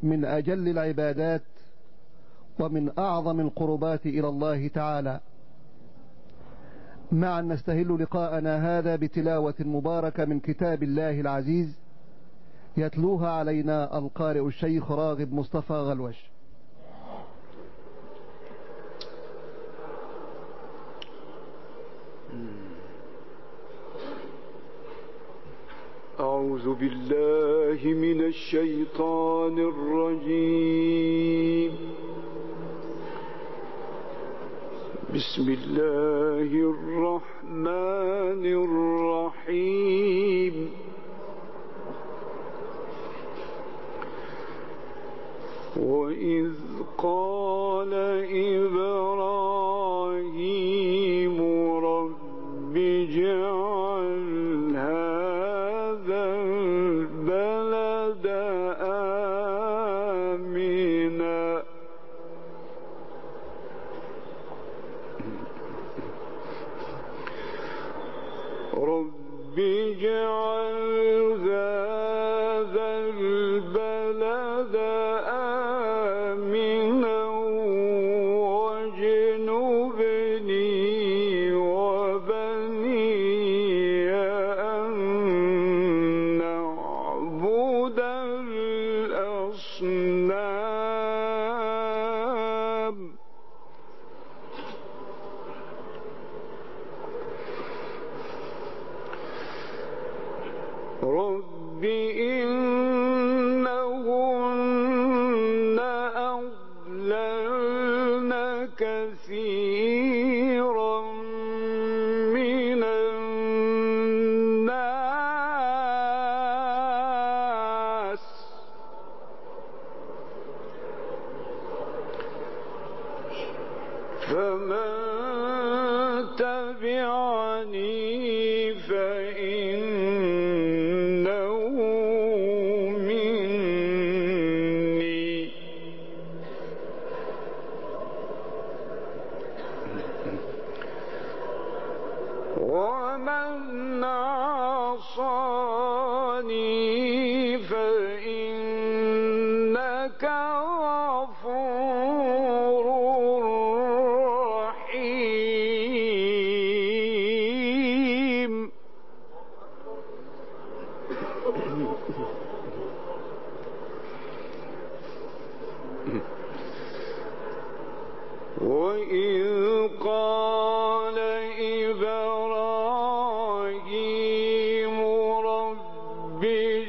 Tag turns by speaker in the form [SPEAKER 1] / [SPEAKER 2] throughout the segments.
[SPEAKER 1] من أجل العبادات ومن أعظم القربات إلى الله تعالى. معا نستهل لقاءنا هذا بتلاوة مباركة من كتاب الله العزيز يتلوها علينا القارئ الشيخ راغب مصطفى غلوش.
[SPEAKER 2] أعوذ بالله من الشيطان الرجيم. بسم الله الرحمن الرحيم. وإذ قال إبراهيم رب اجعل هذا البلد آمنا رب اجعل هذا البلد آمنا واجنبني وبني أن نعبد الأصنام رب إنهن أضللن كثيرا من الناس فمن تبعني فإنه مني ومن عصاني فإنك غفور رحيم. وإذ قال إبراهيم رب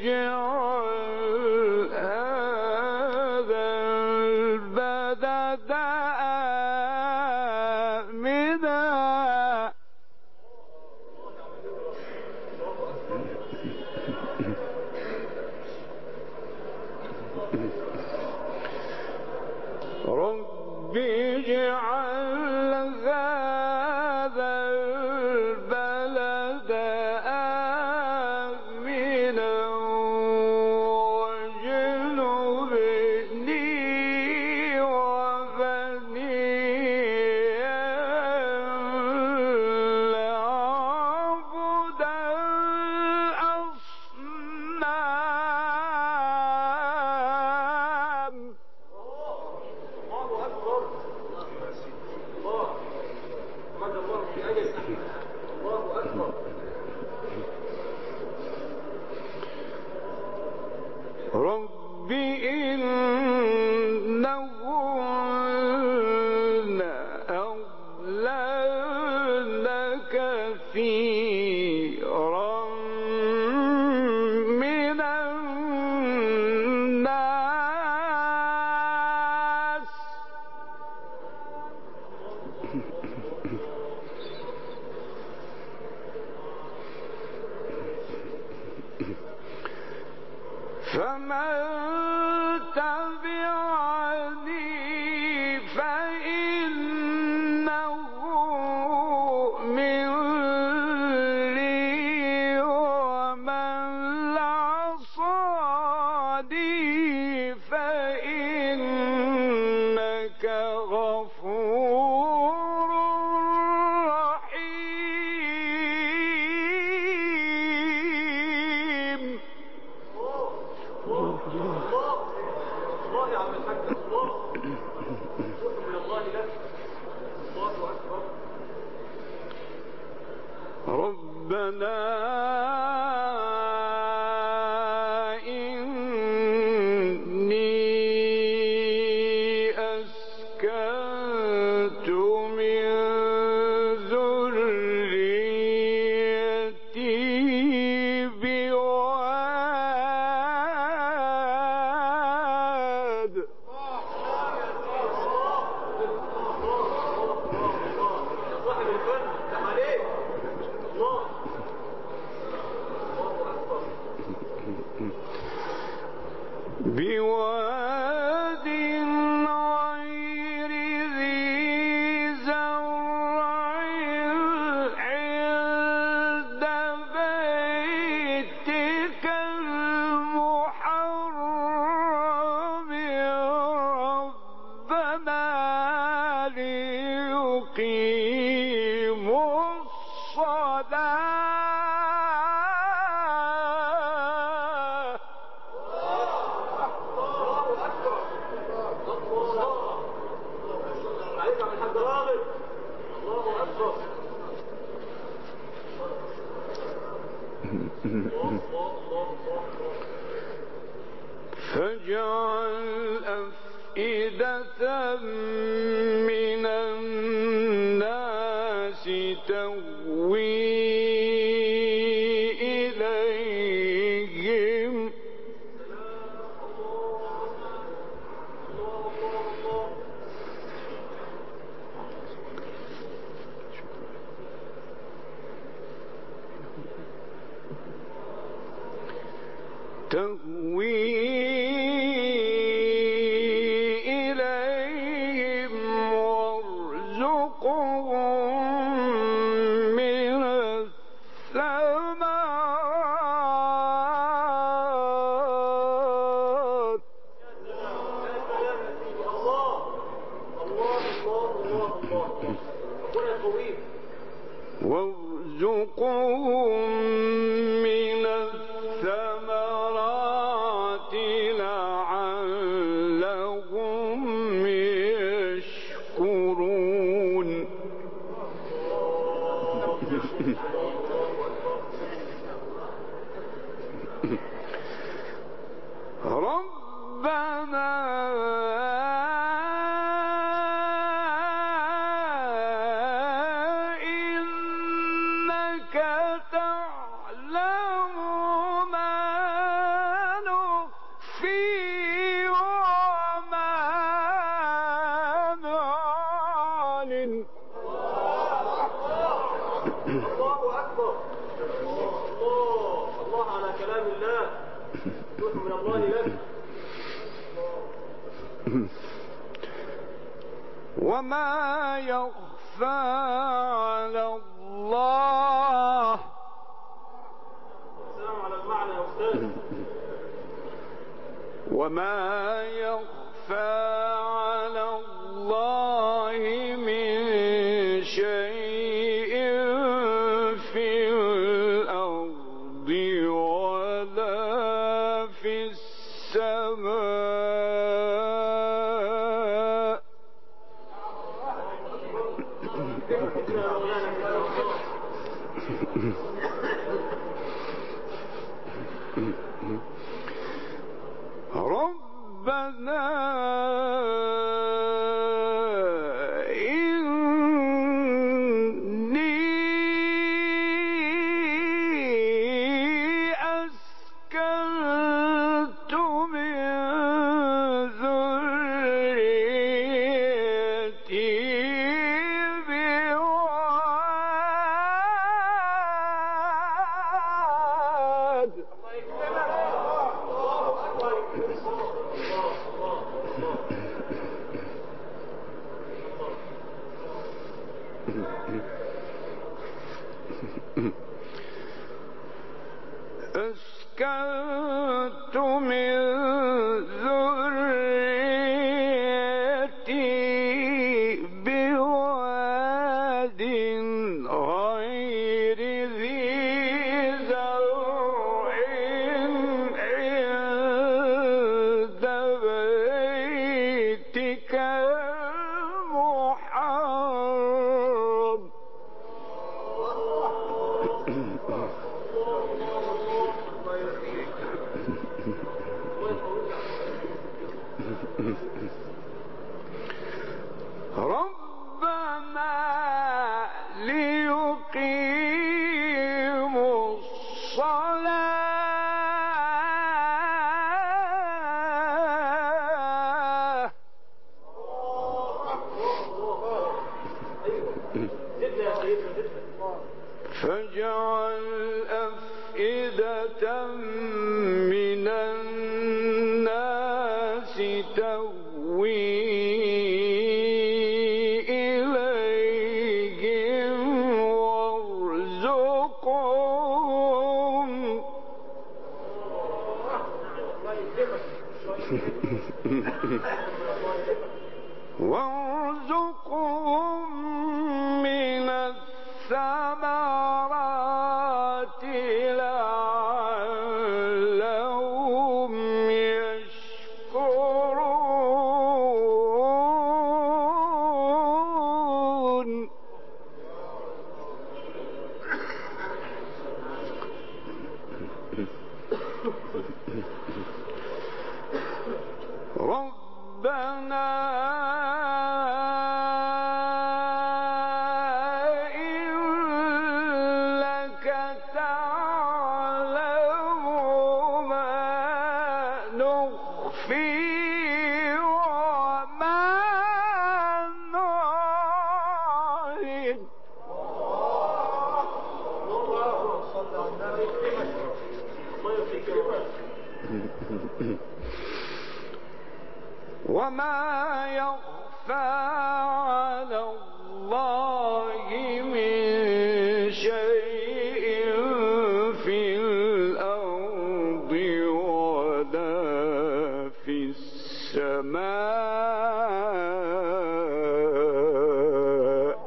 [SPEAKER 2] اجعل هذا البلد آمنا رب اجعل هذا البلد آمنا واجنبني وبني أن نعبد الأصنام. رب إنهن أضللن كثيرا من الناس فمن تبعني فإنه مني ومن عصاني فإنك غفور رحيم. ربنا إني أسكنت من ذريتي بواد بواد غير ذي زرع عند بيتك المحرم ربنا ليقيموا الصلاة فاجعل أفئدة من الناس تهوي إليهم وارزقهم من الثمرات وارزقهم من الثمرات لعلهم يشكرون ربنا إنك تعلم ما نخفي وما نعلن
[SPEAKER 3] الله أكبر. الله على كلام الله. روح من الله لك.
[SPEAKER 2] وما يخفى على الله.
[SPEAKER 3] السلام على المعنى يا أستاذ.
[SPEAKER 2] وما يخفى على الله من شيء في الأرض ولا في السماء. ربنا إني أسكنت من ذريتي بواد ربنا ليقيموا الصلاة فاجعل أفئدة من الناس تهوي إليهم وارزقهم من الثمرات لعلهم يشكرون ربنا إنك تعلم ما نخفي وما نعلن وما يخفى على الله من شيء في الأرض ولا في السماء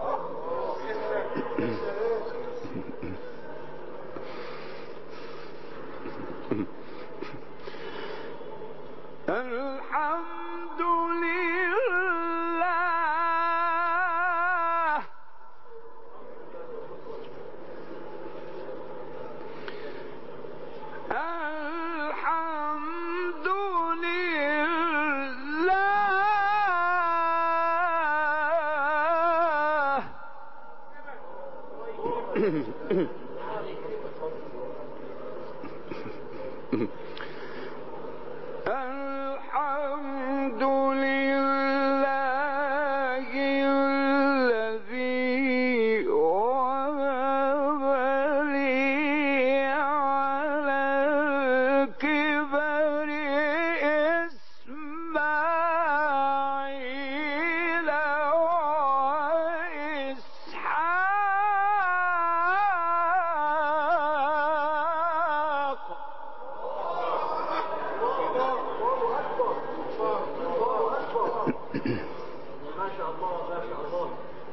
[SPEAKER 2] الحمد لله الحمد لله الحمد لله الذي وهب لي على الكبر إسماعيل وإسحاق
[SPEAKER 3] ما شاء الله ما شاء الله.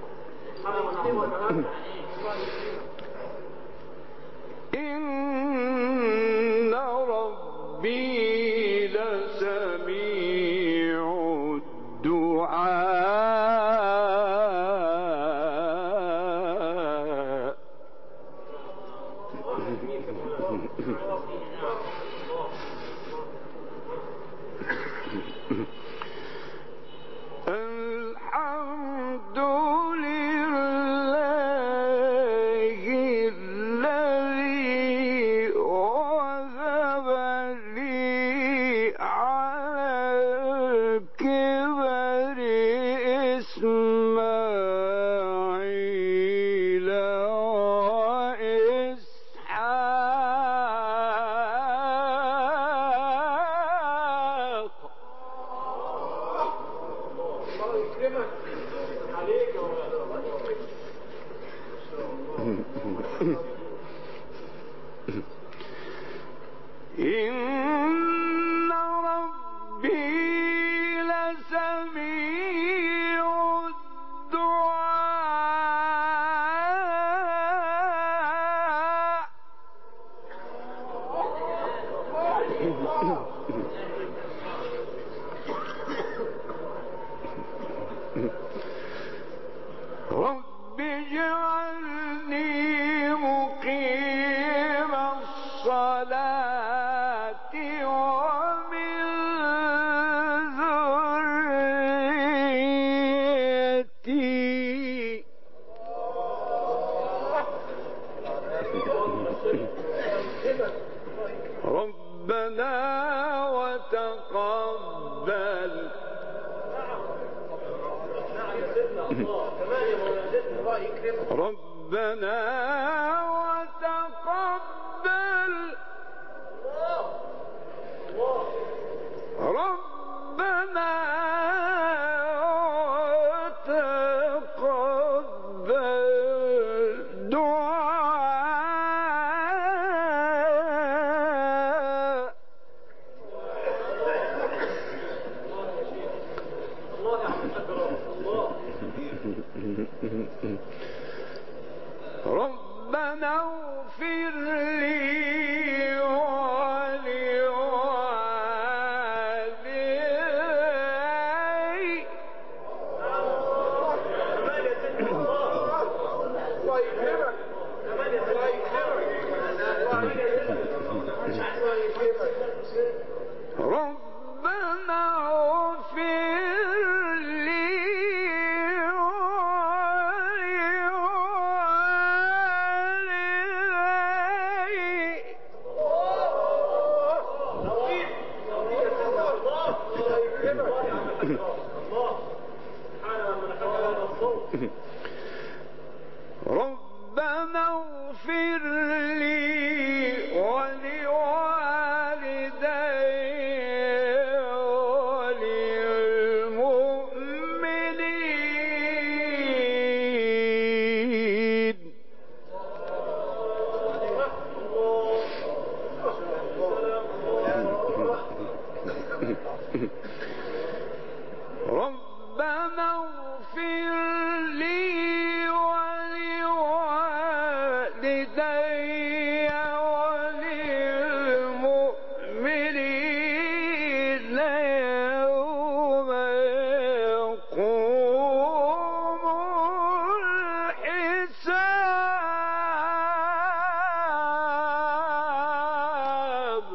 [SPEAKER 2] إن ربي لسميع الدعاء الحمد لله الذي وهب لي على الكبر إسماعيل وإسحاق
[SPEAKER 3] عليك
[SPEAKER 2] إن ربي لسميع الدعاء رب اجعلني مقيم الصلاة ومن ربنا وتقبل ربنا وتقبل دعاء ربنا اغفر لي ولوالدي ربنا اغفر لي ربنا اغفر لي ولوالدي وللمؤمنين ربنا اغفر لي ولوالدي وللمؤمنين يوم يقوم الحساب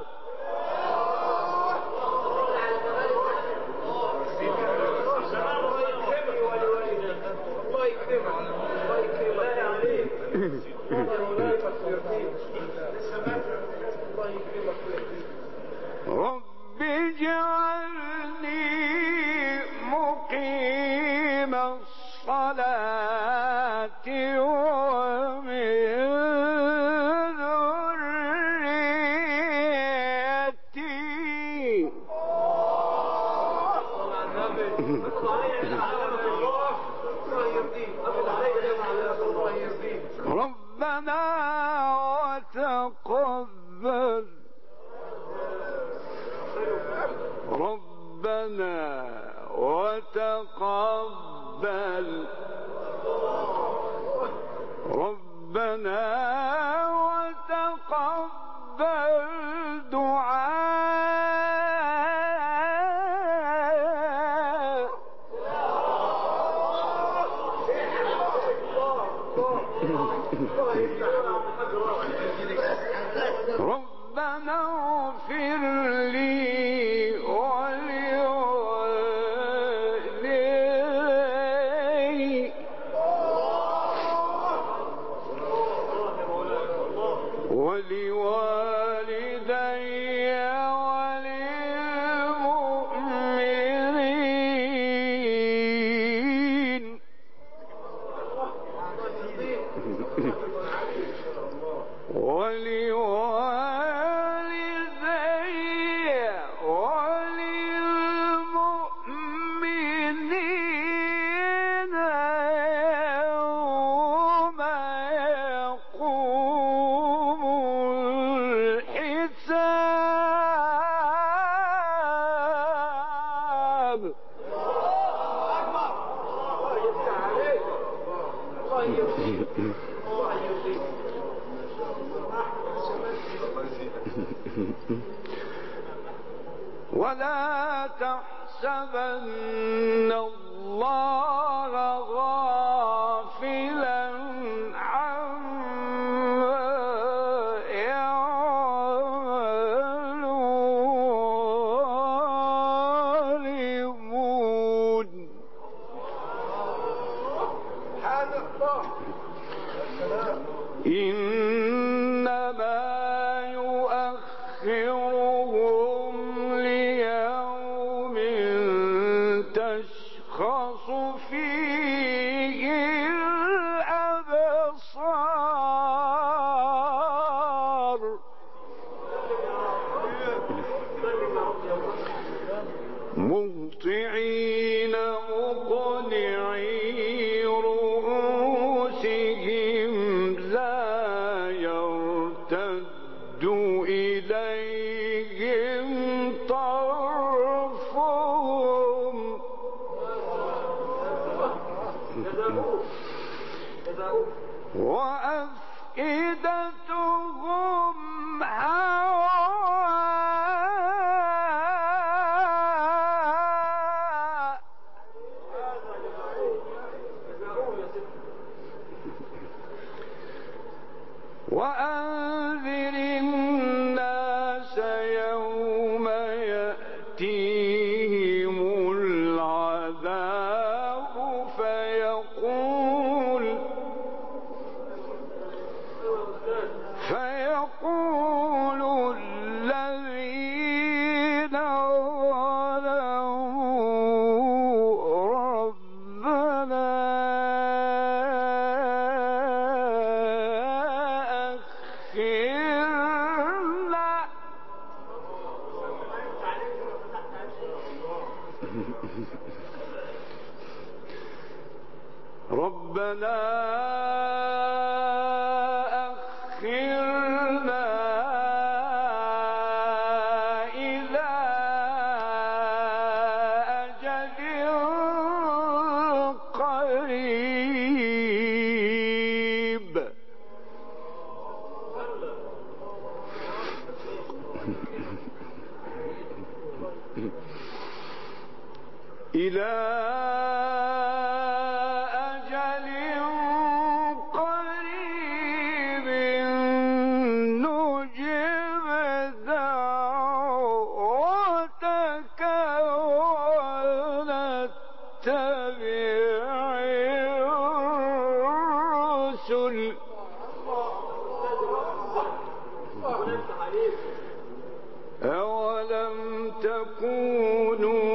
[SPEAKER 2] رب اجعلني مقيم الصلاة ومن ذريتي ربنا وتقبل ربنا وتقبل ربنا وتقبل دعاء ربنا اغفر لي ولوالدي وللمؤمنين وللمؤمنين يوم يقوم الحساب ولا تحسبن الله غافلا عما يعمل الظالمون إنما يؤخرهم ليوم مهطعين مقنعي رؤوسهم لا يرتد إليهم طرفهم وأفئدتهم هواء وأنذر الناس يوم يأتيهم العذاب فيقول الذين ظلموا ربنا أخرنا إلى أجل قريب إلى أجل قريب نجب دعوتك ونتبع الرسل أولم تكونوا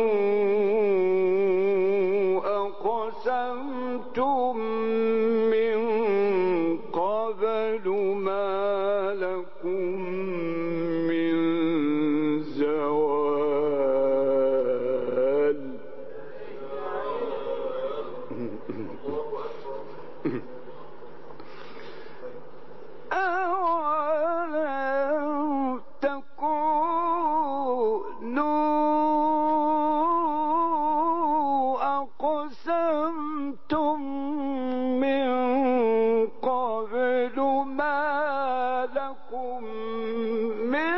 [SPEAKER 2] أقسمتم من قبل ما لكم من زوال أولم تكونوا أقسمتم من قبل ما لكم من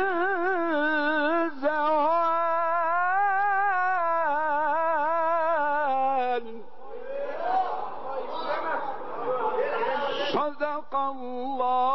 [SPEAKER 2] زوال صدق الله